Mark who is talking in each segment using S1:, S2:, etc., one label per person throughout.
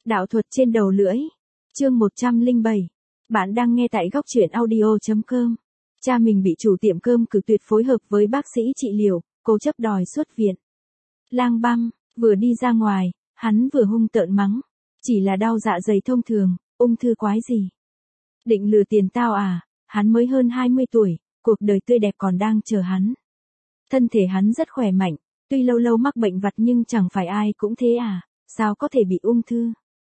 S1: Đạo thuật trên đầu lưỡi. Chương 107. Bạn đang nghe tại góc truyện audio.com. Cha mình bị chủ tiệm cơm cự tuyệt phối hợp với bác sĩ trị liệu, cố chấp đòi xuất viện. Lang băm, vừa đi ra ngoài, hắn vừa hung tợn mắng. Chỉ là đau dạ dày thông thường, ung thư quái gì. Định lừa tiền tao à, hắn mới hơn 20 tuổi, cuộc đời tươi đẹp còn đang chờ hắn. Thân thể hắn rất khỏe mạnh, tuy lâu lâu mắc bệnh vặt nhưng chẳng phải ai cũng thế à, sao có thể bị ung thư.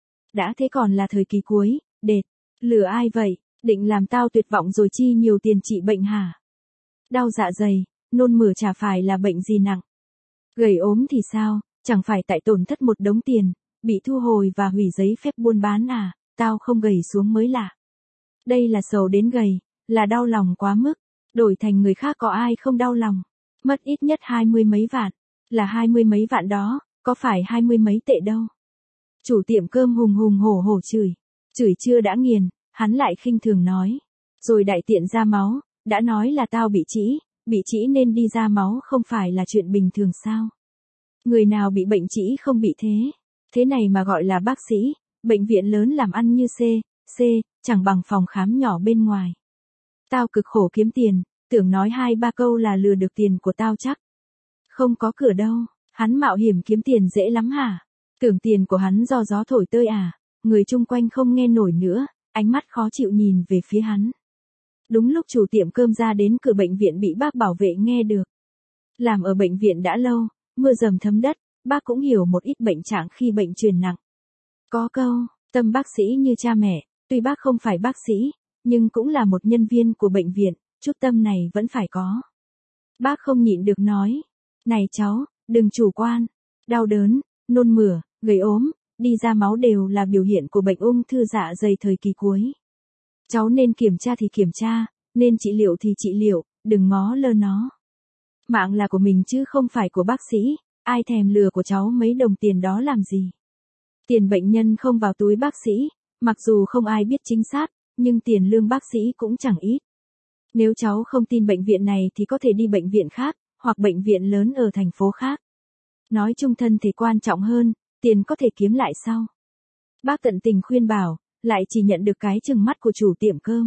S1: Đã thế còn là thời kỳ cuối, đệt, lừa ai vậy, định làm tao tuyệt vọng rồi chi nhiều tiền trị bệnh hả? Đau dạ dày, nôn mửa chả phải là bệnh gì nặng. Gầy ốm thì sao, chẳng phải tại tổn thất một đống tiền, bị thu hồi và hủy giấy phép buôn bán à, tao không gầy xuống mới lạ. Đây là sầu đến gầy, là đau lòng quá mức, đổi thành người khác có ai không đau lòng, mất ít nhất 20 mấy vạn, là 20 mấy vạn đó, có phải 20 mấy tệ đâu. Chủ tiệm cơm hùng hùng hổ hổ chửi chưa đã nghiền, hắn lại khinh thường nói. Rồi đại tiện ra máu, đã nói là tao bị trĩ nên đi ra máu không phải là chuyện bình thường sao. Người nào bị bệnh trĩ không bị thế này mà gọi là bác sĩ, bệnh viện lớn làm ăn như C, chẳng bằng phòng khám nhỏ bên ngoài. Tao cực khổ kiếm tiền, tưởng nói 2-3 câu là lừa được tiền của tao chắc. Không có cửa đâu, hắn mạo hiểm kiếm tiền dễ lắm hả? Tưởng tiền của hắn do gió thổi tơi à, người chung quanh không nghe nổi nữa, ánh mắt khó chịu nhìn về phía hắn. Đúng lúc chủ tiệm cơm ra đến cửa bệnh viện bị bác bảo vệ nghe được. Làm ở bệnh viện đã lâu, mưa dầm thấm đất, bác cũng hiểu một ít bệnh trạng khi bệnh truyền nặng. Có câu, tâm bác sĩ như cha mẹ, tuy bác không phải bác sĩ, nhưng cũng là một nhân viên của bệnh viện, chút tâm này vẫn phải có. Bác không nhịn được nói, này cháu, đừng chủ quan, đau đớn, nôn mửa, gầy ốm, đi ra máu đều là biểu hiện của bệnh ung thư dạ dày thời kỳ cuối. Cháu nên kiểm tra thì kiểm tra, nên trị liệu thì trị liệu, đừng ngó lơ nó. Mạng là của mình chứ không phải của bác sĩ, ai thèm lừa của cháu mấy đồng tiền đó làm gì. Tiền bệnh nhân không vào túi bác sĩ, mặc dù không ai biết chính xác, nhưng tiền lương bác sĩ cũng chẳng ít. Nếu cháu không tin bệnh viện này thì có thể đi bệnh viện khác, hoặc bệnh viện lớn ở thành phố khác. Nói chung thân thì quan trọng hơn, tiền có thể kiếm lại sau. Bác tận tình khuyên bảo, lại chỉ nhận được cái trừng mắt của chủ tiệm cơm.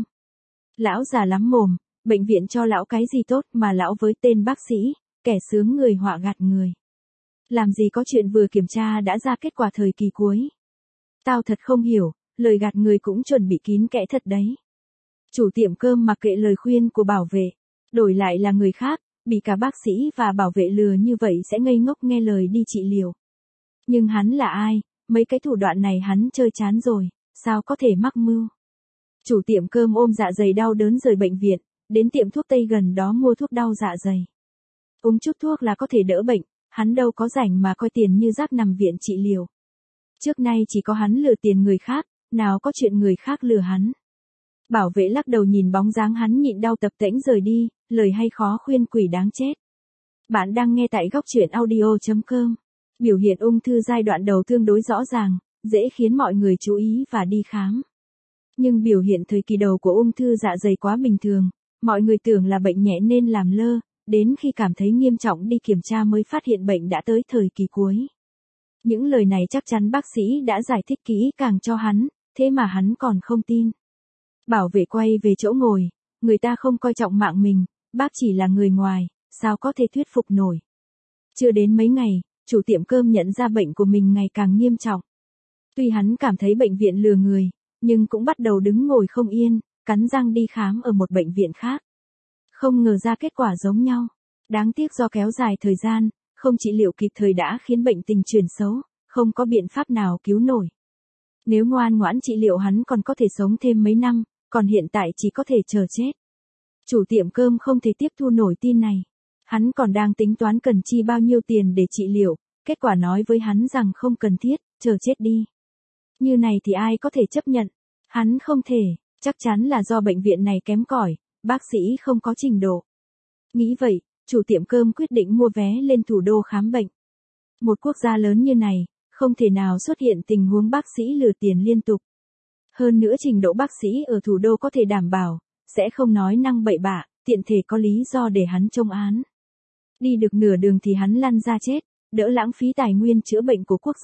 S1: Lão già lắm mồm, bệnh viện cho lão cái gì tốt mà lão với tên bác sĩ, kẻ sướng người họa gạt người. Làm gì có chuyện vừa kiểm tra đã ra kết quả thời kỳ cuối. Tao thật không hiểu, lời gạt người cũng chuẩn bị kín kẽ thật đấy. Chủ tiệm cơm mặc kệ lời khuyên của bảo vệ, đổi lại là người khác, bị cả bác sĩ và bảo vệ lừa như vậy sẽ ngây ngốc nghe lời đi trị liệu. Nhưng hắn là ai, mấy cái thủ đoạn này hắn chơi chán rồi, sao có thể mắc mưu. Chủ tiệm cơm ôm dạ dày đau đớn rời bệnh viện, đến tiệm thuốc tây gần đó mua thuốc đau dạ dày. Uống chút thuốc là có thể đỡ bệnh, hắn đâu có rảnh mà coi tiền như rác nằm viện trị liệu. Trước nay chỉ có hắn lừa tiền người khác, nào có chuyện người khác lừa hắn. Bảo vệ lắc đầu nhìn bóng dáng hắn nhịn đau tập tễnh rời đi, lời hay khó khuyên quỷ đáng chết. Bạn đang nghe tại góc truyện audio.com. Biểu hiện ung thư giai đoạn đầu tương đối rõ ràng, dễ khiến mọi người chú ý và đi khám. Nhưng biểu hiện thời kỳ đầu của ung thư dạ dày quá bình thường, mọi người tưởng là bệnh nhẹ nên làm lơ, đến khi cảm thấy nghiêm trọng đi kiểm tra mới phát hiện bệnh đã tới thời kỳ cuối. Những lời này chắc chắn bác sĩ đã giải thích kỹ càng cho hắn, thế mà hắn còn không tin. Bảo vệ quay về chỗ ngồi, người ta không coi trọng mạng mình, bác chỉ là người ngoài, sao có thể thuyết phục nổi. Chưa đến mấy ngày, chủ tiệm cơm nhận ra bệnh của mình ngày càng nghiêm trọng. Tuy hắn cảm thấy bệnh viện lừa người, nhưng cũng bắt đầu đứng ngồi không yên, cắn răng đi khám ở một bệnh viện khác. Không ngờ ra kết quả giống nhau. Đáng tiếc do kéo dài thời gian, không trị liệu kịp thời đã khiến bệnh tình chuyển xấu, không có biện pháp nào cứu nổi. Nếu ngoan ngoãn trị liệu hắn còn có thể sống thêm mấy năm, còn hiện tại chỉ có thể chờ chết. Chủ tiệm cơm không thể tiếp thu nổi tin này. Hắn còn đang tính toán cần chi bao nhiêu tiền để trị liệu, kết quả nói với hắn rằng không cần thiết, chờ chết đi. Như này thì ai có thể chấp nhận? Hắn không thể, chắc chắn là do bệnh viện này kém cỏi, bác sĩ không có trình độ. Nghĩ vậy, chủ tiệm cơm quyết định mua vé lên thủ đô khám bệnh. Một quốc gia lớn như này, không thể nào xuất hiện tình huống bác sĩ lừa tiền liên tục. Hơn nữa trình độ bác sĩ ở thủ đô có thể đảm bảo, sẽ không nói năng bậy bạ, tiện thể có lý do để hắn trông án. Đi được nửa đường thì hắn lăn ra chết, đỡ lãng phí tài nguyên chữa bệnh của quốc gia,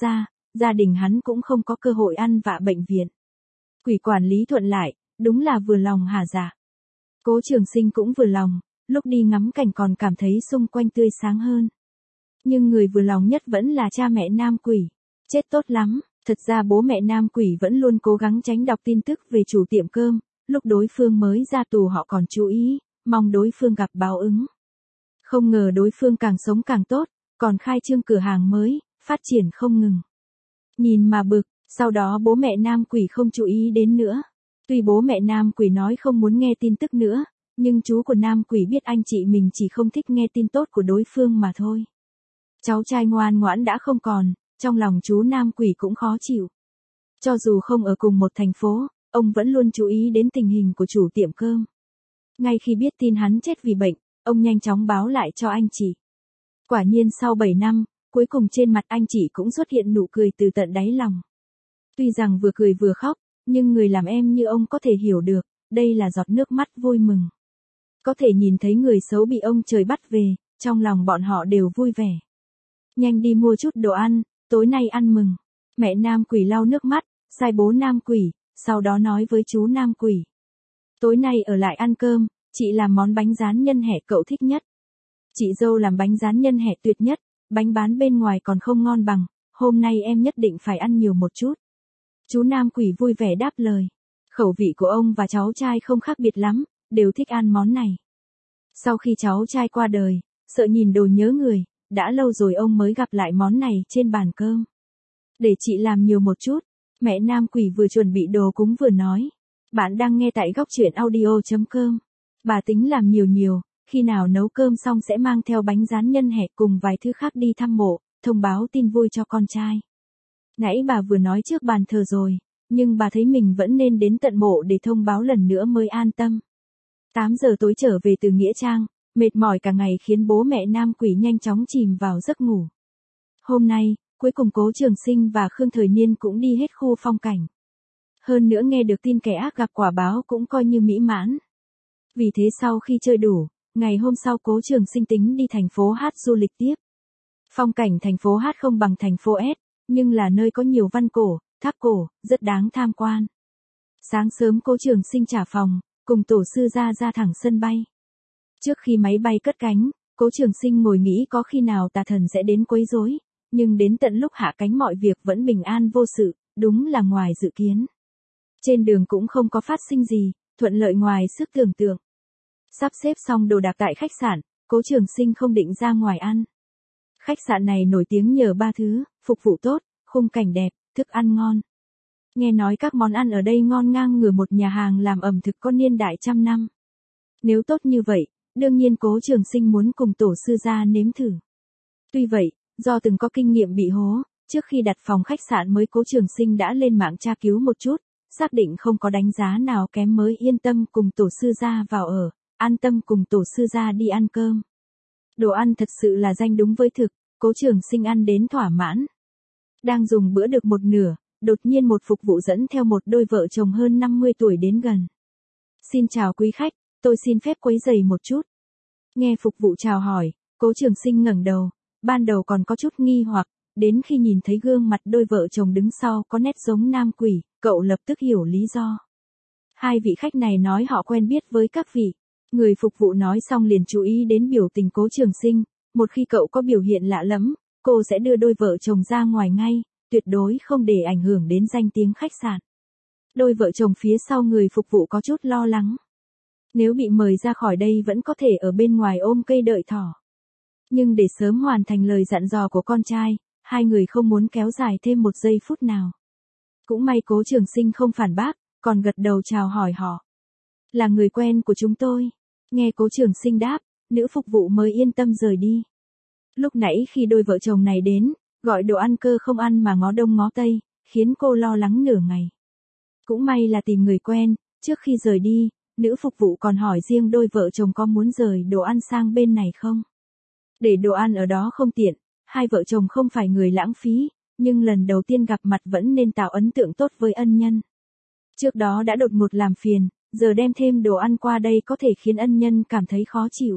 S1: gia đình hắn cũng không có cơ hội ăn vạ bệnh viện. Quỷ quản lý thuận lại, đúng là vừa lòng hả dạ. Cố Trường Sinh cũng vừa lòng, lúc đi ngắm cảnh còn cảm thấy xung quanh tươi sáng hơn. Nhưng người vừa lòng nhất vẫn là cha mẹ nam quỷ. Chết tốt lắm, thật ra bố mẹ nam quỷ vẫn luôn cố gắng tránh đọc tin tức về chủ tiệm cơm, lúc đối phương mới ra tù họ còn chú ý, mong đối phương gặp báo ứng. Không ngờ đối phương càng sống càng tốt, còn khai trương cửa hàng mới, phát triển không ngừng. Nhìn mà bực, sau đó bố mẹ nam quỷ không chú ý đến nữa. Tuy bố mẹ nam quỷ nói không muốn nghe tin tức nữa, nhưng chú của nam quỷ biết anh chị mình chỉ không thích nghe tin tốt của đối phương mà thôi. Cháu trai ngoan ngoãn đã không còn, trong lòng chú nam quỷ cũng khó chịu. Cho dù không ở cùng một thành phố, ông vẫn luôn chú ý đến tình hình của chủ tiệm cơm. Ngay khi biết tin hắn chết vì bệnh, ông nhanh chóng báo lại cho anh chị. Quả nhiên sau 7 năm, cuối cùng trên mặt anh chị cũng xuất hiện nụ cười từ tận đáy lòng. Tuy rằng vừa cười vừa khóc, nhưng người làm em như ông có thể hiểu được, đây là giọt nước mắt vui mừng. Có thể nhìn thấy người xấu bị ông trời bắt về, trong lòng bọn họ đều vui vẻ. Nhanh đi mua chút đồ ăn, tối nay ăn mừng. Mẹ nam quỷ lau nước mắt, sai bố nam quỷ, sau đó nói với chú nam quỷ. Tối nay ở lại ăn cơm, chị làm món bánh rán nhân hẹ cậu thích nhất. Chị dâu làm bánh rán nhân hẹ tuyệt nhất, bánh bán bên ngoài còn không ngon bằng, hôm nay em nhất định phải ăn nhiều một chút. Chú nam quỷ vui vẻ đáp lời. Khẩu vị của ông và cháu trai không khác biệt lắm, đều thích ăn món này. Sau khi cháu trai qua đời, sợ nhìn đồ nhớ người, đã lâu rồi ông mới gặp lại món này trên bàn cơm. Để chị làm nhiều một chút, mẹ nam quỷ vừa chuẩn bị đồ cúng vừa nói. Bạn đang nghe tại góc truyện audio.com. Bà tính làm nhiều, khi nào nấu cơm xong sẽ mang theo bánh rán nhân hẹ cùng vài thứ khác đi thăm mộ, thông báo tin vui cho con trai. Nãy bà vừa nói trước bàn thờ rồi, nhưng bà thấy mình vẫn nên đến tận mộ để thông báo lần nữa mới an tâm. 8 giờ tối trở về từ Nghĩa Trang, mệt mỏi cả ngày khiến bố mẹ nam quỷ nhanh chóng chìm vào giấc ngủ. Hôm nay, cuối cùng Cố Trường Sinh và Khương Thời Niên cũng đi hết khu phong cảnh. Hơn nữa nghe được tin kẻ ác gặp quả báo cũng coi như mỹ mãn. Vì thế sau khi chơi đủ, ngày hôm sau Cố Trường Sinh tính đi thành phố Hát du lịch tiếp. Phong cảnh thành phố Hát không bằng thành phố S, nhưng là nơi có nhiều văn cổ, tháp cổ, rất đáng tham quan. Sáng sớm Cố Trường Sinh trả phòng, cùng tổ sư ra thẳng sân bay. Trước khi máy bay cất cánh, Cố Trường Sinh ngồi nghĩ có khi nào tà thần sẽ đến quấy rối, nhưng đến tận lúc hạ cánh mọi việc vẫn bình an vô sự, đúng là ngoài dự kiến. Trên đường cũng không có phát sinh gì, thuận lợi ngoài sức tưởng tượng. Sắp xếp xong đồ đạc tại khách sạn, Cố Trường Sinh không định ra ngoài ăn. Khách sạn này nổi tiếng nhờ 3 thứ, phục vụ tốt, khung cảnh đẹp, thức ăn ngon. Nghe nói các món ăn ở đây ngon ngang ngửa một nhà hàng làm ẩm thực có niên đại trăm năm. Nếu tốt như vậy, đương nhiên Cố Trường Sinh muốn cùng tổ sư gia nếm thử. Tuy vậy, do từng có kinh nghiệm bị hố, trước khi đặt phòng khách sạn mới Cố Trường Sinh đã lên mạng tra cứu một chút, xác định không có đánh giá nào kém mới yên tâm cùng tổ sư gia vào ở, an tâm cùng tổ sư gia đi ăn cơm. Đồ ăn thật sự là danh đúng với thực, Cố Trường Sinh ăn đến thỏa mãn. Đang dùng bữa được một nửa, đột nhiên một phục vụ dẫn theo một đôi vợ chồng hơn 50 tuổi đến gần. Xin chào quý khách, tôi xin phép quấy rầy một chút. Nghe phục vụ chào hỏi, Cố Trường Sinh ngẩng đầu, ban đầu còn có chút nghi hoặc, đến khi nhìn thấy gương mặt đôi vợ chồng đứng sau có nét giống nam quỷ, cậu lập tức hiểu lý do. Hai vị khách này nói họ quen biết với các vị. Người phục vụ nói xong liền chú ý đến biểu tình Cố Trường Sinh, một khi cậu có biểu hiện lạ lẫm, cô sẽ đưa đôi vợ chồng ra ngoài ngay, tuyệt đối không để ảnh hưởng đến danh tiếng khách sạn. Đôi vợ chồng phía sau người phục vụ có chút lo lắng. Nếu bị mời ra khỏi đây vẫn có thể ở bên ngoài ôm cây đợi thỏ. Nhưng để sớm hoàn thành lời dặn dò của con trai, hai người không muốn kéo dài thêm một giây phút nào. Cũng may Cố Trường Sinh không phản bác, còn gật đầu chào hỏi họ. Là người quen của chúng tôi. Nghe Cố Trường Sinh đáp, nữ phục vụ mới yên tâm rời đi. Lúc nãy khi đôi vợ chồng này đến, gọi đồ ăn cơ không ăn mà ngó đông ngó tây, khiến cô lo lắng nửa ngày. Cũng may là tìm người quen, trước khi rời đi, nữ phục vụ còn hỏi riêng đôi vợ chồng có muốn rời đồ ăn sang bên này không. Để đồ ăn ở đó không tiện, hai vợ chồng không phải người lãng phí, nhưng lần đầu tiên gặp mặt vẫn nên tạo ấn tượng tốt với ân nhân. Trước đó đã đột ngột làm phiền, giờ đem thêm đồ ăn qua đây có thể khiến ân nhân cảm thấy khó chịu.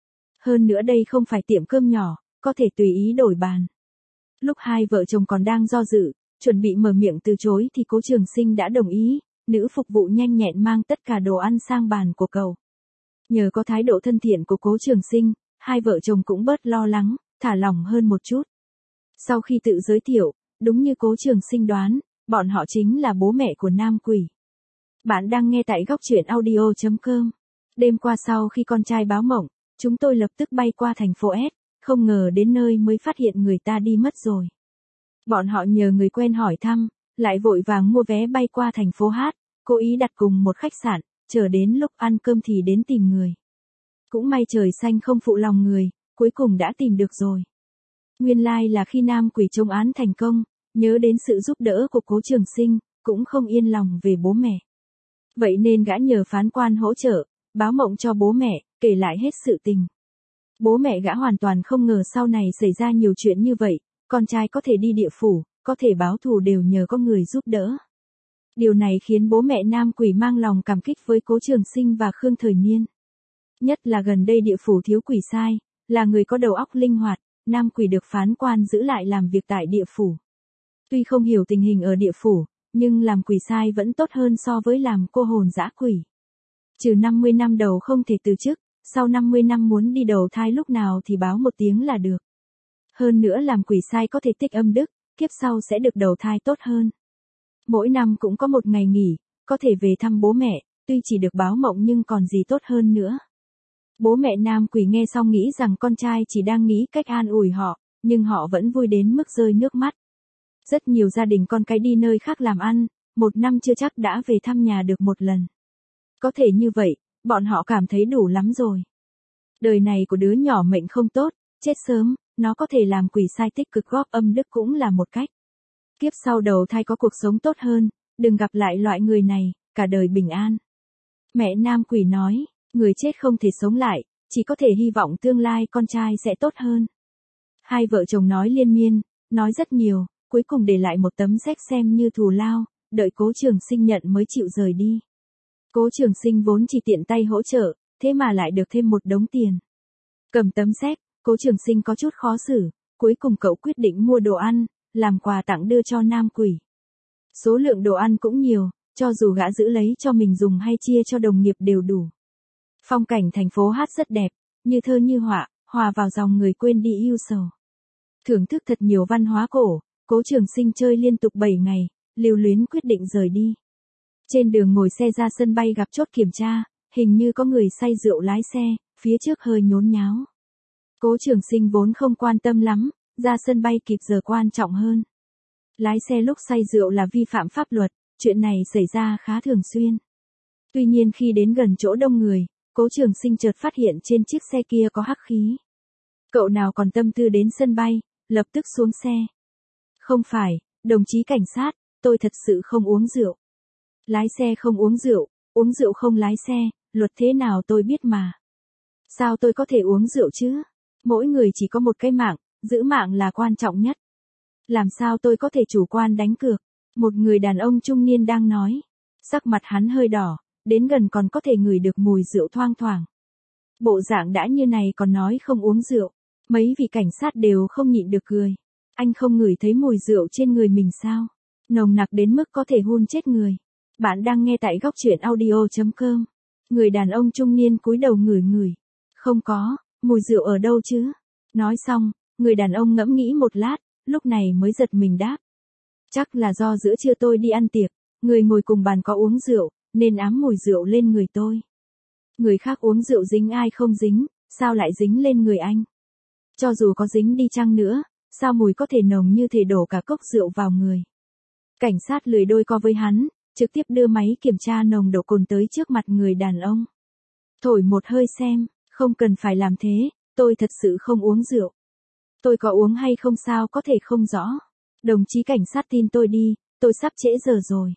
S1: Hơn nữa đây không phải tiệm cơm nhỏ, có thể tùy ý đổi bàn. Lúc hai vợ chồng còn đang do dự, chuẩn bị mở miệng từ chối thì Cố Trường Sinh đã đồng ý, nữ phục vụ nhanh nhẹn mang tất cả đồ ăn sang bàn của cậu. Nhờ có thái độ thân thiện của Cố Trường Sinh, hai vợ chồng cũng bớt lo lắng, thả lỏng hơn một chút. Sau khi tự giới thiệu, đúng như Cố Trường Sinh đoán, bọn họ chính là bố mẹ của Nam Quỷ. Bạn đang nghe tại góc truyện audio.com. Đêm qua sau khi con trai báo mộng, chúng tôi lập tức bay qua thành phố S, không ngờ đến nơi mới phát hiện người ta đi mất rồi. Bọn họ nhờ người quen hỏi thăm, lại vội vàng mua vé bay qua thành phố H, cố ý đặt cùng một khách sạn, chờ đến lúc ăn cơm thì đến tìm người. Cũng may trời xanh không phụ lòng người, cuối cùng đã tìm được rồi. Nguyên lai là khi Nam Quỷ chống án thành công, nhớ đến sự giúp đỡ của Cố Trường Sinh, cũng không yên lòng về bố mẹ. Vậy nên gã nhờ phán quan hỗ trợ, báo mộng cho bố mẹ, kể lại hết sự tình. Bố mẹ gã hoàn toàn không ngờ sau này xảy ra nhiều chuyện như vậy, con trai có thể đi địa phủ, có thể báo thù đều nhờ có người giúp đỡ. Điều này khiến bố mẹ Nam Quỷ mang lòng cảm kích với Cố Trường Sinh và Khương Thời Niên. Nhất là gần đây địa phủ thiếu quỷ sai, là người có đầu óc linh hoạt, Nam Quỷ được phán quan giữ lại làm việc tại địa phủ. Tuy không hiểu tình hình ở địa phủ, nhưng làm quỷ sai vẫn tốt hơn so với làm cô hồn dã quỷ. Trừ 50 năm đầu không thể từ chức, sau 50 năm muốn đi đầu thai lúc nào thì báo một tiếng là được. Hơn nữa làm quỷ sai có thể tích âm đức, kiếp sau sẽ được đầu thai tốt hơn. Mỗi năm cũng có một ngày nghỉ, có thể về thăm bố mẹ, tuy chỉ được báo mộng nhưng còn gì tốt hơn nữa. Bố mẹ Nam Quỷ nghe xong nghĩ rằng con trai chỉ đang nghĩ cách an ủi họ, nhưng họ vẫn vui đến mức rơi nước mắt. Rất nhiều gia đình con cái đi nơi khác làm ăn, một năm chưa chắc đã về thăm nhà được một lần. Có thể như vậy, bọn họ cảm thấy đủ lắm rồi. Đời này của đứa nhỏ mệnh không tốt, chết sớm, nó có thể làm quỷ sai tích cực góp âm đức cũng là một cách. Kiếp sau đầu thai có cuộc sống tốt hơn, đừng gặp lại loại người này, cả đời bình an. Mẹ Nam Quỷ nói, người chết không thể sống lại, chỉ có thể hy vọng tương lai con trai sẽ tốt hơn. Hai vợ chồng nói liên miên, nói rất nhiều, cuối cùng để lại một tấm séc xem như thù lao, đợi Cố Trường Sinh nhận mới chịu rời đi. Cố Trường Sinh vốn chỉ tiện tay hỗ trợ, thế mà lại được thêm một đống tiền. Cầm tấm séc, Cố Trường Sinh có chút khó xử, cuối cùng cậu quyết định mua đồ ăn, làm quà tặng đưa cho Nam Quỷ. Số lượng đồ ăn cũng nhiều, cho dù gã giữ lấy cho mình dùng hay chia cho đồng nghiệp đều đủ. Phong cảnh thành phố Hát rất đẹp, như thơ như họa, hòa vào dòng người quên đi ưu sầu. Thưởng thức thật nhiều văn hóa cổ, Cố Trường Sinh chơi liên tục 7 ngày, lưu luyến quyết định rời đi. Trên đường ngồi xe ra sân bay gặp chốt kiểm tra, hình như có người say rượu lái xe, phía trước hơi nhốn nháo. Cố Trường Sinh vốn không quan tâm lắm, ra sân bay kịp giờ quan trọng hơn. Lái xe lúc say rượu là vi phạm pháp luật, chuyện này xảy ra khá thường xuyên. Tuy nhiên khi đến gần chỗ đông người, Cố Trường Sinh chợt phát hiện trên chiếc xe kia có hắc khí. Cậu nào còn tâm tư đến sân bay, lập tức xuống xe. Không phải, đồng chí cảnh sát, tôi thật sự không uống rượu. Lái xe không uống rượu không lái xe, luật thế nào tôi biết mà. Sao tôi có thể uống rượu chứ? Mỗi người chỉ có một cái mạng, giữ mạng là quan trọng nhất. Làm sao tôi có thể chủ quan đánh cược? Một người đàn ông trung niên đang nói. Sắc mặt hắn hơi đỏ, đến gần còn có thể ngửi được mùi rượu thoang thoảng. Bộ dạng đã như này còn nói không uống rượu. Mấy vị cảnh sát đều không nhịn được cười. Anh không ngửi thấy mùi rượu trên người mình sao? Nồng nặc đến mức có thể hun chết người. Bạn đang nghe tại góc truyện audio.com. Người đàn ông trung niên cúi đầu ngửi ngửi. Không có, mùi rượu ở đâu chứ? Nói xong, người đàn ông ngẫm nghĩ một lát, lúc này mới giật mình đáp. Chắc là do giữa trưa tôi đi ăn tiệc, người ngồi cùng bàn có uống rượu, nên ám mùi rượu lên người tôi. Người khác uống rượu dính ai không dính, sao lại dính lên người anh? Cho dù có dính đi chăng nữa, sao mùi có thể nồng như thể đổ cả cốc rượu vào người? Cảnh sát lười đôi co với hắn, trực tiếp đưa máy kiểm tra nồng độ cồn tới trước mặt người đàn ông. Thổi một hơi xem, không cần phải làm thế, tôi thật sự không uống rượu. Tôi có uống hay không sao có thể không rõ. Đồng chí cảnh sát tin tôi đi, tôi sắp trễ giờ rồi.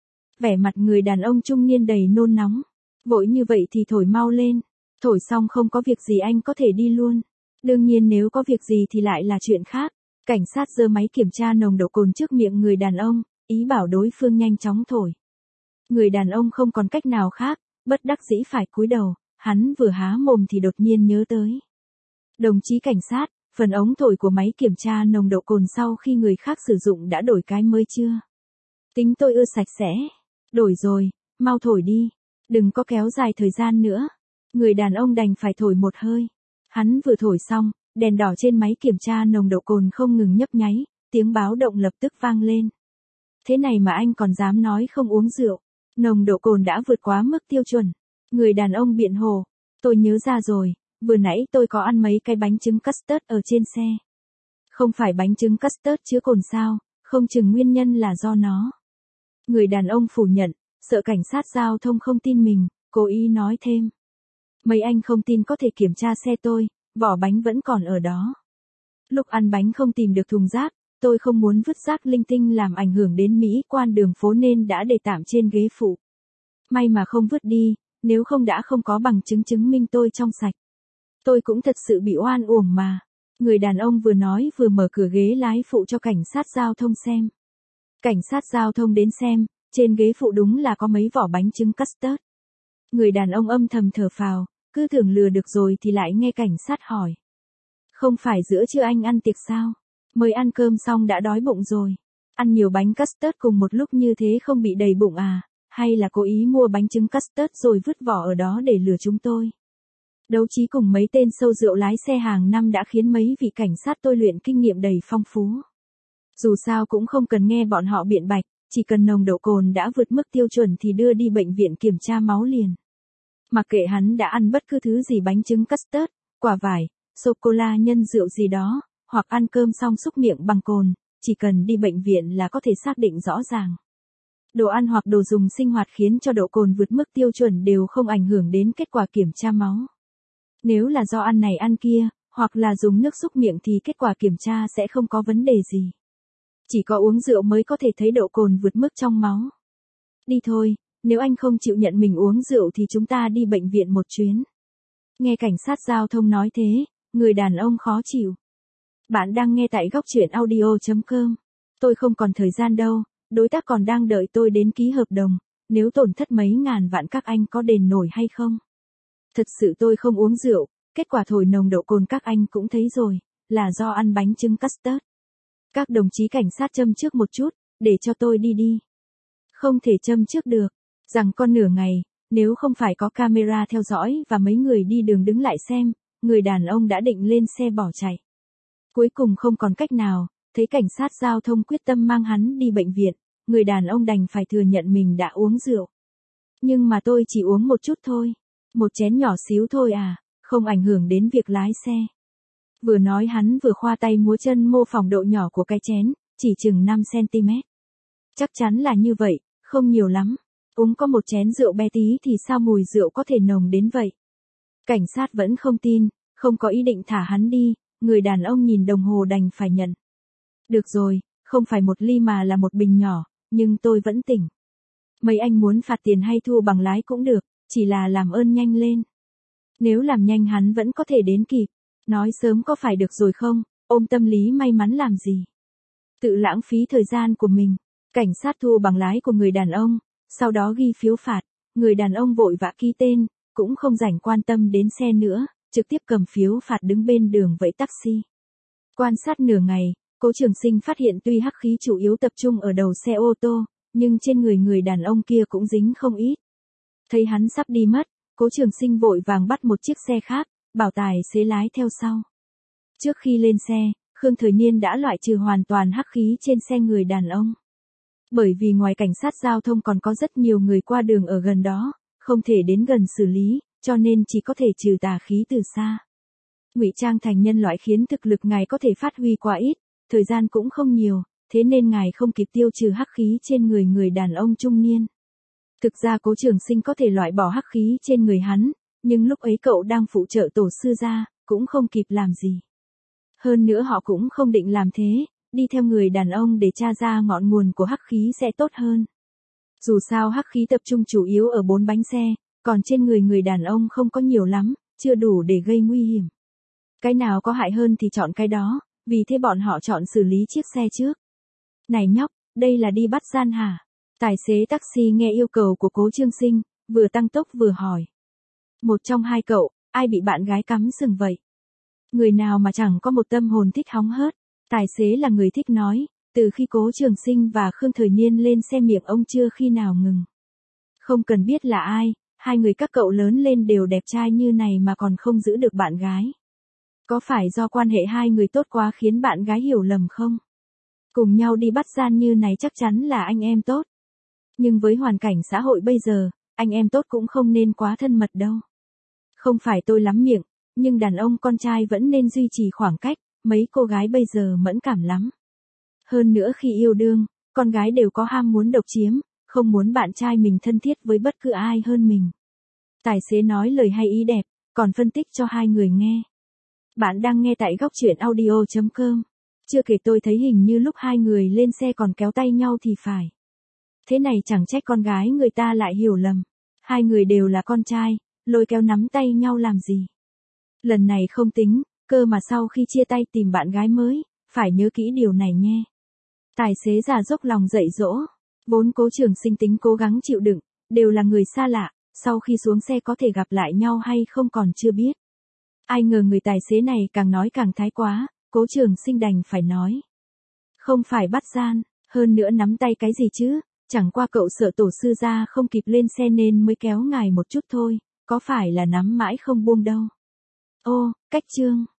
S1: Vẻ mặt người đàn ông trung niên đầy nôn nóng. Vội như vậy thì thổi mau lên. Thổi xong không có việc gì anh có thể đi luôn. Đương nhiên nếu có việc gì thì lại là chuyện khác. Cảnh sát giơ máy kiểm tra nồng độ cồn trước miệng người đàn ông, ý bảo đối phương nhanh chóng thổi. Người đàn ông không còn cách nào khác, bất đắc dĩ phải cúi đầu, hắn vừa há mồm thì đột nhiên nhớ tới. Đồng chí cảnh sát, Phần ống thổi của máy kiểm tra nồng độ cồn sau khi người khác sử dụng đã đổi cái mới chưa? Tính tôi ưa sạch sẽ. Đổi rồi, mau thổi đi. Đừng có kéo dài thời gian nữa. Người đàn ông đành phải thổi một hơi. Hắn vừa thổi xong, đèn đỏ trên máy kiểm tra nồng độ cồn không ngừng nhấp nháy, tiếng báo động lập tức vang lên. Thế này mà anh còn dám nói không uống rượu. Nồng độ cồn đã vượt quá mức tiêu chuẩn. Người đàn ông biện hồ. Tôi nhớ ra rồi, vừa nãy tôi có ăn mấy cái bánh trứng custard ở trên xe. Không phải bánh trứng custard chứa cồn sao, không chừng nguyên nhân là do nó. Người đàn ông phủ nhận, sợ cảnh sát giao thông không tin mình, cố ý nói thêm. Mấy anh không tin có thể kiểm tra xe tôi, vỏ bánh vẫn còn ở đó. Lúc ăn bánh không tìm được thùng rác, tôi không muốn vứt rác linh tinh làm ảnh hưởng đến mỹ quan đường phố nên đã để tạm trên ghế phụ. May mà không vứt đi, nếu không đã không có bằng chứng chứng minh tôi trong sạch. Tôi cũng thật sự bị oan uổng mà. Người đàn ông vừa nói vừa mở cửa ghế lái phụ cho cảnh sát giao thông xem. Cảnh sát giao thông đến xem, trên ghế phụ đúng là có mấy vỏ bánh trứng custard. Người đàn ông âm thầm thở phào, cứ tưởng lừa được rồi thì lại nghe cảnh sát hỏi. Không phải giữa trưa anh ăn tiệc sao? Mới ăn cơm xong đã đói bụng rồi. Ăn nhiều bánh custard cùng một lúc như thế không bị đầy bụng à? Hay là cố ý mua bánh trứng custard rồi vứt vỏ ở đó để lừa chúng tôi? Đấu trí cùng mấy tên sâu rượu lái xe hàng năm đã khiến mấy vị cảnh sát tôi luyện kinh nghiệm đầy phong phú. Dù sao cũng không cần nghe bọn họ biện bạch, chỉ cần nồng độ cồn đã vượt mức tiêu chuẩn thì đưa đi bệnh viện kiểm tra máu liền. Mặc kệ hắn đã ăn bất cứ thứ gì bánh trứng custard, quả vải, sô-cô-la nhân rượu gì đó, hoặc ăn cơm xong xúc miệng bằng cồn, chỉ cần đi bệnh viện là có thể xác định rõ ràng. Đồ ăn hoặc đồ dùng sinh hoạt khiến cho độ cồn vượt mức tiêu chuẩn đều không ảnh hưởng đến kết quả kiểm tra máu. Nếu là do ăn này ăn kia, hoặc là dùng nước xúc miệng thì kết quả kiểm tra sẽ không có vấn đề gì. Chỉ có uống rượu mới có thể thấy độ cồn vượt mức trong máu. Đi thôi, nếu anh không chịu nhận mình uống rượu thì chúng ta đi bệnh viện một chuyến. Nghe cảnh sát giao thông nói thế, người đàn ông khó chịu. Bạn đang nghe tại góc truyện audio.com. Tôi không còn thời gian đâu, đối tác còn đang đợi tôi đến ký hợp đồng, nếu tổn thất mấy ngàn vạn các anh có đền nổi hay không? Thật sự tôi không uống rượu, kết quả thổi nồng độ cồn các anh cũng thấy rồi, là do ăn bánh trứng custard. Các đồng chí cảnh sát châm trước một chút, để cho tôi đi đi. Không thể châm trước được, rằng con nửa ngày, nếu không phải có camera theo dõi và mấy người đi đường đứng lại xem, người đàn ông đã định lên xe bỏ chạy. Cuối cùng không còn cách nào, thấy cảnh sát giao thông quyết tâm mang hắn đi bệnh viện, người đàn ông đành phải thừa nhận mình đã uống rượu. Nhưng mà tôi chỉ uống một chút thôi, một chén nhỏ xíu thôi à, không ảnh hưởng đến việc lái xe. Vừa nói hắn vừa khoa tay múa chân mô phỏng độ nhỏ của cái chén, chỉ chừng 5 cm. Chắc chắn là như vậy, không nhiều lắm. Uống có một chén rượu bé tí thì sao mùi rượu có thể nồng đến vậy? Cảnh sát vẫn không tin, không có ý định thả hắn đi, người đàn ông nhìn đồng hồ đành phải nhận. Được rồi, không phải một ly mà là một bình nhỏ, nhưng tôi vẫn tỉnh. Mấy anh muốn phạt tiền hay thu bằng lái cũng được, chỉ là làm ơn nhanh lên. Nếu làm nhanh hắn vẫn có thể đến kịp. Nói sớm có phải được rồi không, ôm tâm lý may mắn làm gì. Tự lãng phí thời gian của mình. Cảnh sát thu bằng lái của người đàn ông, sau đó ghi phiếu phạt, người đàn ông vội vã ký tên, cũng không rảnh quan tâm đến xe nữa, trực tiếp cầm phiếu phạt đứng bên đường vẫy taxi. Quan sát nửa ngày, Cố Trường Sinh phát hiện tuy hắc khí chủ yếu tập trung ở đầu xe ô tô, nhưng trên người đàn ông kia cũng dính không ít. Thấy hắn sắp đi mất, Cố Trường Sinh vội vàng bắt một chiếc xe khác, bảo tài xế lái theo sau. Trước khi lên xe, Khương Thời Niên đã loại trừ hoàn toàn hắc khí trên xe người đàn ông. Bởi vì ngoài cảnh sát giao thông còn có rất nhiều người qua đường ở gần đó, không thể đến gần xử lý, cho nên chỉ có thể trừ tà khí từ xa. Ngụy trang thành nhân loại khiến thực lực ngài có thể phát huy quá ít, thời gian cũng không nhiều, thế nên ngài không kịp tiêu trừ hắc khí trên người đàn ông trung niên. Thực ra Cố Trường Sinh có thể loại bỏ hắc khí trên người hắn, nhưng lúc ấy cậu đang phụ trợ tổ sư gia, cũng không kịp làm gì. Hơn nữa họ cũng không định làm thế, đi theo người đàn ông để tra ra ngọn nguồn của hắc khí sẽ tốt hơn. Dù sao hắc khí tập trung chủ yếu ở 4 bánh xe, còn trên người đàn ông không có nhiều lắm, chưa đủ để gây nguy hiểm. Cái nào có hại hơn thì chọn cái đó, vì thế bọn họ chọn xử lý chiếc xe trước. Này nhóc, đây là đi bắt gian hả? Tài xế taxi nghe yêu cầu của Cố Trường Sinh, vừa tăng tốc vừa hỏi. Một trong hai cậu, ai bị bạn gái cắm sừng vậy? Người nào mà chẳng có một tâm hồn thích hóng hớt. Tài xế là người thích nói, từ khi Cố Trường Sinh và Khương Thời Niên lên xe miệng ông chưa khi nào ngừng. Không cần biết là ai, hai người các cậu lớn lên đều đẹp trai như này mà còn không giữ được bạn gái. Có phải do quan hệ hai người tốt quá khiến bạn gái hiểu lầm không? Cùng nhau đi bắt gian như này chắc chắn là anh em tốt. Nhưng với hoàn cảnh xã hội bây giờ, anh em tốt cũng không nên quá thân mật đâu. Không phải tôi lắm miệng, nhưng đàn ông con trai vẫn nên duy trì khoảng cách, mấy cô gái bây giờ mẫn cảm lắm. Hơn nữa khi yêu đương, con gái đều có ham muốn độc chiếm, không muốn bạn trai mình thân thiết với bất cứ ai hơn mình. Tài xế nói lời hay ý đẹp, còn phân tích cho hai người nghe. Bạn đang nghe tại góc truyện audio.com. Chưa kể tôi thấy hình như lúc hai người lên xe còn kéo tay nhau thì phải. Thế này chẳng trách con gái người ta lại hiểu lầm. Hai người đều là con trai, lôi kéo nắm tay nhau làm gì. Lần này không tính, cơ mà sau khi chia tay tìm bạn gái mới, phải nhớ kỹ điều này nhé. Tài xế già dốc lòng dạy dỗ. Vốn Cố Trường Sinh tính cố gắng chịu đựng, đều là người xa lạ, sau khi xuống xe có thể gặp lại nhau hay không còn chưa biết. Ai ngờ người tài xế này càng nói càng thái quá, Cố Trường Sinh đành phải nói. Không phải bắt gian, hơn nữa nắm tay cái gì chứ, chẳng qua cậu sợ tổ sư gia không kịp lên xe nên mới kéo ngài một chút thôi, có phải là nắm mãi không buông đâu. Ô, cách chương.